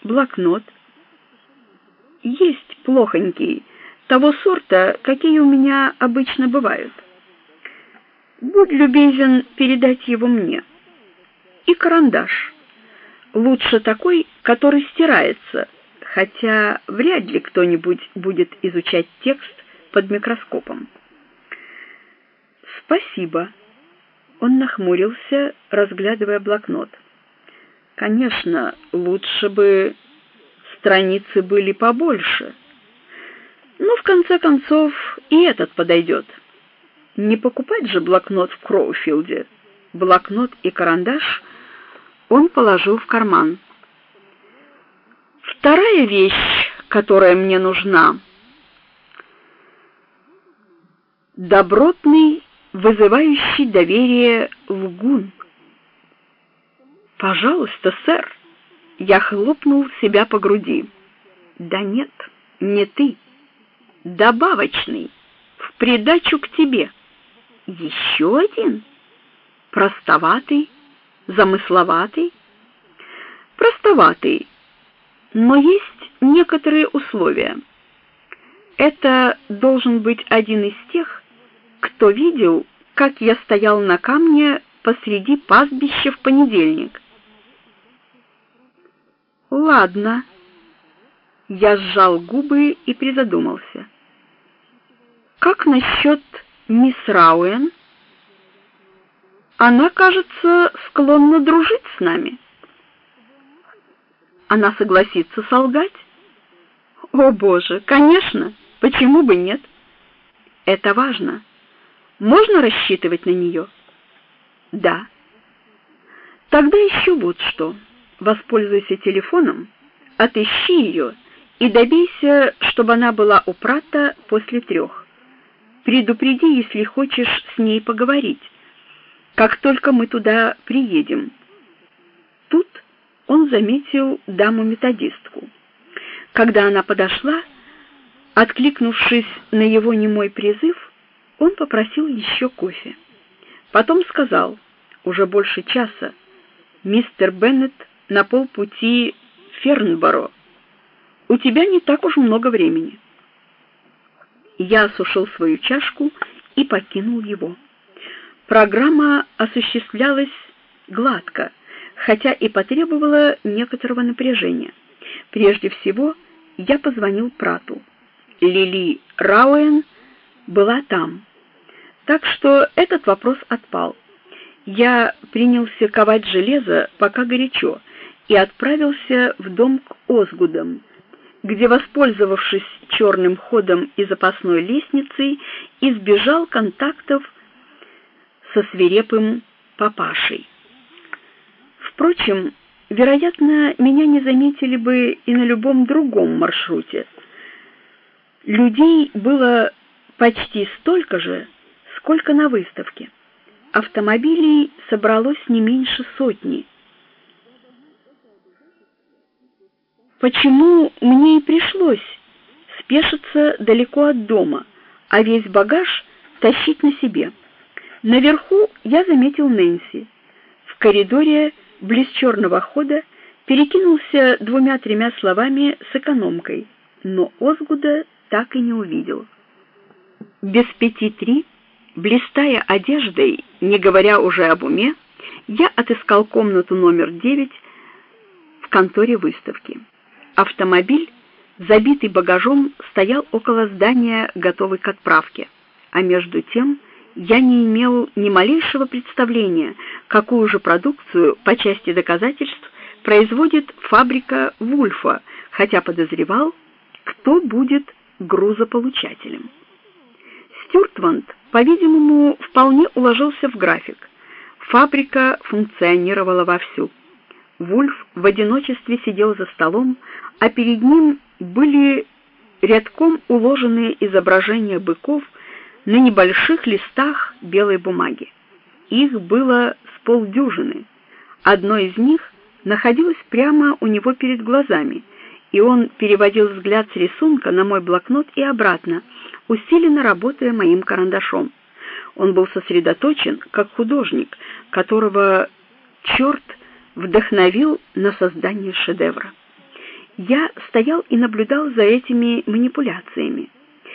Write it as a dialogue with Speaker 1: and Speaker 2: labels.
Speaker 1: блокнот. Есть плохонький, того сорта, какие у меня обычно бывают. Будь любезен передать его мне. И карандаш. Лучше такой, который стирается, хотя вряд ли кто-нибудь будет изучать текст под микроскопом. Спасибо. Он нахмурился, разглядывая блокнот. Конечно, лучше бы страницы были побольше. Но в конце концов и этот подойдет. Не покупать же блокнот в Кроуфилде. Блокнот и карандаш он положил в карман. Вторая вещь, которая мне нужна. Добротный, вызывающий доверие лгун. Пожалуйста, сэр. Я хлопнул себя по груди. Да нет, не ты. Добавочный, в придачу к тебе. Еще один? Простоватый, замысловатый? Простоватый, но есть некоторые условия. Это должен быть один из тех, кто видел, как я стоял на камне посреди пастбища в понедельник. Ладно. Я сжал губы и призадумался. Как насчет мисс Рауэн? Она, кажется, склонна дружить с нами. Она согласится солгать? О, Боже, конечно, почему бы нет? Это важно. Можно рассчитывать на нее? Да. Тогда еще вот что. Воспользуйся телефоном, отыщи ее и добейся, чтобы она была у Пратта после 3. Предупреди, если хочешь с ней поговорить, как только мы туда приедем. Тут он заметил даму-методистку. Когда она подошла, откликнувшись на его немой призыв, он попросил еще кофе. Потом сказал, уже больше часа: «Мистер Беннет на полпути в Фернборо. У тебя не так уж много времени». Я осушил свою чашку и покинул его. Программа осуществлялась гладко, хотя и потребовала некоторого напряжения. Прежде всего, я позвонил Пратту. Лили Рауэн была там, так что этот вопрос отпал. Я принялся ковать железо, пока горячо, и отправился в дом к Озгудам, где, воспользовавшись черным ходом и запасной лестницей, избежал контактов со свирепым папашей. Впрочем, вероятно, меня не заметили бы и на любом другом маршруте. Людей было почти столько же, сколько на выставке. Автомобилей собралось не меньше 100. Почему мне и пришлось спешиться далеко от дома, а весь багаж тащить на себе? Наверху я заметил Нэнси. В коридоре близ черного хода перекинулся 2-3 словами с экономкой, но Озгуда так и не увидел. Без 5:03, блистая одеждой, не говоря уже об уме, я отыскал комнату номер 9 в конторе выставки. Автомобиль, забитый багажом, стоял около здания, готовый к отправке. А между тем я не имел ни малейшего представления, какую же продукцию по части доказательств производит фабрика Вульфа, хотя подозревал, кто будет грузополучателем. Стюартванд, по-видимому, вполне уложился в график. Фабрика функционировала вовсю. Вульф в одиночестве сидел за столом, а перед ним были рядком уложенные изображения быков на небольших листах белой бумаги. Их было с полдюжины. Одно из них находилось прямо у него перед глазами, и он переводил взгляд с рисунка на мой блокнот и обратно, усиленно работая моим карандашом. Он был сосредоточен, как художник, которого черт вдохновил на создание шедевра. Я стоял и наблюдал за этими манипуляциями.